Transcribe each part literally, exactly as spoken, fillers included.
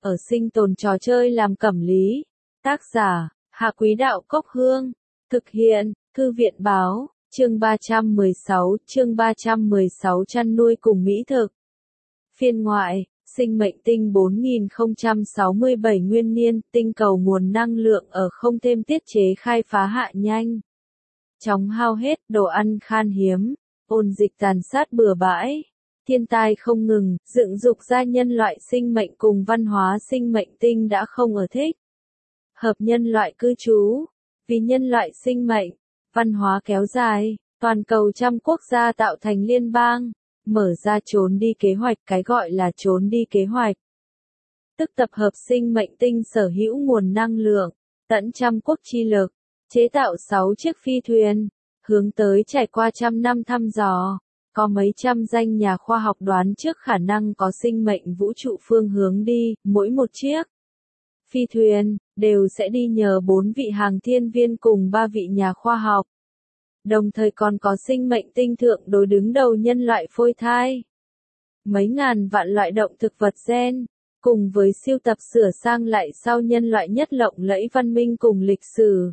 ở sinh tồn trò chơi làm cẩm lý. Tác giả, Hạ Quý Đạo Cốc Hương. Thực hiện, Thư viện Báo, chương ba trăm mười sáu, chương ba trăm mười sáu chăn nuôi cùng mỹ thực. Phiên ngoại, sinh mệnh tinh bốn nghìn không trăm sáu mươi bảy nguyên niên, tinh cầu nguồn năng lượng ở không thêm tiết chế khai phá hạ nhanh. Chóng hao hết, đồ ăn khan hiếm, ôn dịch tàn sát bừa bãi. Thiên tai không ngừng, dựng dục ra nhân loại sinh mệnh cùng văn hóa sinh mệnh tinh đã không ở thích. Hợp nhân loại cư trú, vì nhân loại sinh mệnh, văn hóa kéo dài, toàn cầu trăm quốc gia tạo thành liên bang, mở ra trốn đi kế hoạch, cái gọi là trốn đi kế hoạch. Tức tập hợp sinh mệnh tinh sở hữu nguồn năng lượng, tận trăm quốc chi lực, chế tạo sáu chiếc phi thuyền, hướng tới trải qua trăm năm thăm dò. Có mấy trăm danh nhà khoa học đoán trước khả năng có sinh mệnh vũ trụ phương hướng đi, mỗi một chiếc phi thuyền đều sẽ đi nhờ bốn vị hàng thiên viên cùng ba vị nhà khoa học. Đồng thời còn có sinh mệnh tinh thượng đối đứng đầu nhân loại phôi thai. Mấy ngàn vạn loại động thực vật gen, cùng với siêu tập sửa sang lại sau nhân loại nhất lộng lẫy văn minh cùng lịch sử.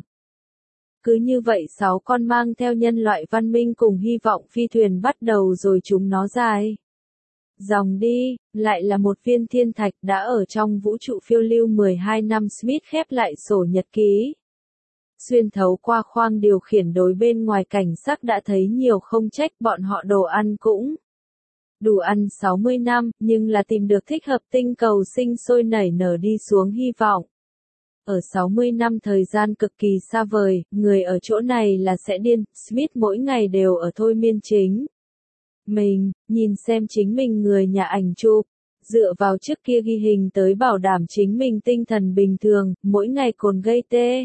Cứ như vậy sáu con mang theo nhân loại văn minh cùng hy vọng phi thuyền bắt đầu rồi chúng nó dài dòng đi, lại là một viên thiên thạch đã ở trong vũ trụ phiêu lưu mười hai năm. Smith khép lại sổ nhật ký. Xuyên thấu qua khoang điều khiển đối bên ngoài cảnh sắc đã thấy nhiều, không trách bọn họ đồ ăn cũng đủ ăn sáu mươi năm, nhưng là tìm được thích hợp tinh cầu sinh sôi nảy nở đi xuống hy vọng. Ở sáu mươi năm thời gian cực kỳ xa vời, người ở chỗ này là sẽ điên. Smith mỗi ngày đều ở thôi miên chính mình, nhìn xem chính mình người nhà ảnh chụp, dựa vào trước kia ghi hình tới bảo đảm chính mình tinh thần bình thường, mỗi ngày cồn gây tê.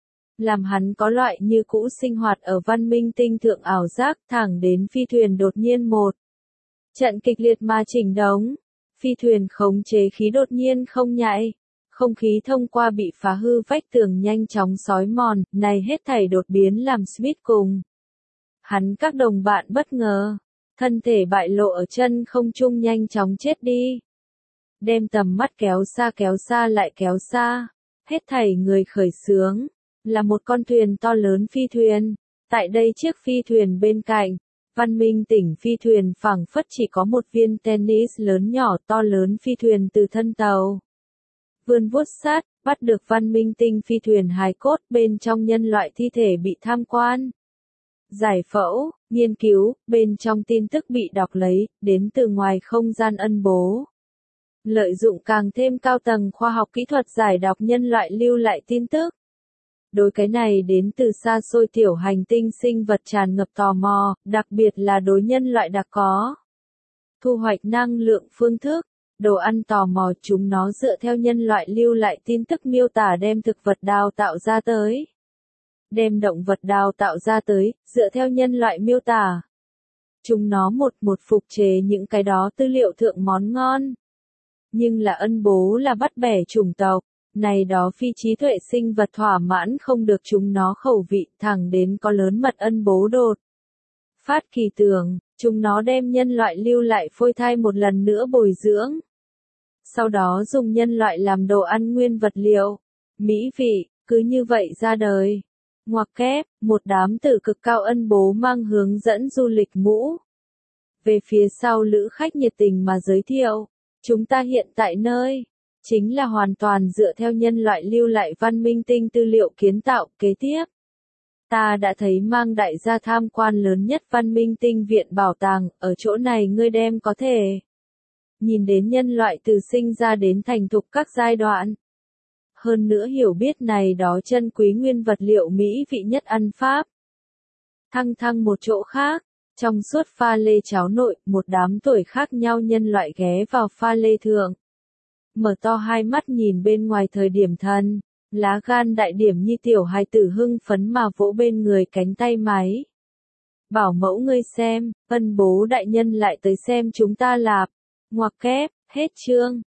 Làm hắn có loại như cũ sinh hoạt ở văn minh tinh thượng ảo giác, thẳng đến phi thuyền đột nhiên một trận kịch liệt mà chỉnh đống. Phi thuyền khống chế khí đột nhiên không nhạy. Không khí thông qua bị phá hư vách tường nhanh chóng xói mòn, này hết thảy đột biến làm Smith cùng hắn các đồng bạn bất ngờ, thân thể bại lộ ở chân không trung nhanh chóng chết đi. Đem tầm mắt kéo xa kéo xa lại kéo xa, hết thảy người khởi xướng, là một con thuyền to lớn phi thuyền. Tại đây chiếc phi thuyền bên cạnh, văn minh tỉnh phi thuyền phẳng phất chỉ có một viên tennis lớn nhỏ. To lớn phi thuyền từ thân tàu vươn vuốt sát, bắt được văn minh tinh phi thuyền hài cốt, bên trong nhân loại thi thể bị tham quan, giải phẫu, nghiên cứu, bên trong tin tức bị đọc lấy, đến từ ngoài không gian ân bố. Lợi dụng càng thêm cao tầng khoa học kỹ thuật giải đọc nhân loại lưu lại tin tức. Đối cái này đến từ xa xôi tiểu hành tinh sinh vật tràn ngập tò mò, đặc biệt là đối nhân loại đặc có thu hoạch năng lượng phương thức. Đồ ăn tò mò, chúng nó dựa theo nhân loại lưu lại tin tức miêu tả đem thực vật đào tạo ra tới. Đem động vật đào tạo ra tới, dựa theo nhân loại miêu tả. Chúng nó một một phục chế những cái đó tư liệu thượng món ngon. Nhưng là ân bố là bắt bẻ chủng tộc, này đó phi trí tuệ sinh vật thỏa mãn không được chúng nó khẩu vị, thẳng đến có lớn mật ân bố đột phát kỳ tưởng. Chúng nó đem nhân loại lưu lại phôi thai một lần nữa bồi dưỡng. Sau đó dùng nhân loại làm đồ ăn nguyên vật liệu. Mỹ vị, cứ như vậy ra đời. Ngoặc kép, một đám tử cực cao ân bố mang hướng dẫn du lịch mũ. Về phía sau lữ khách nhiệt tình mà giới thiệu. Chúng ta hiện tại nơi, chính là hoàn toàn dựa theo nhân loại lưu lại văn minh tinh tư liệu kiến tạo. Kế tiếp, ta đã thấy mang đại gia tham quan lớn nhất văn minh tinh viện bảo tàng, ở chỗ này ngươi đem có thể nhìn đến nhân loại từ sinh ra đến thành thục các giai đoạn. Hơn nữa hiểu biết này đó chân quý nguyên vật liệu mỹ vị nhất ăn Pháp. Thăng thăng một chỗ khác, trong suốt pha lê cháo nội, một đám tuổi khác nhau nhân loại ghé vào pha lê thượng. Mở to hai mắt nhìn bên ngoài thời điểm thân. Lá gan đại điểm như tiểu hài tử hưng phấn mà vỗ bên người cánh tay máy. Bảo mẫu ngươi xem, ân bố đại nhân lại tới xem chúng ta lạp. Ngoặc kép, hết chương.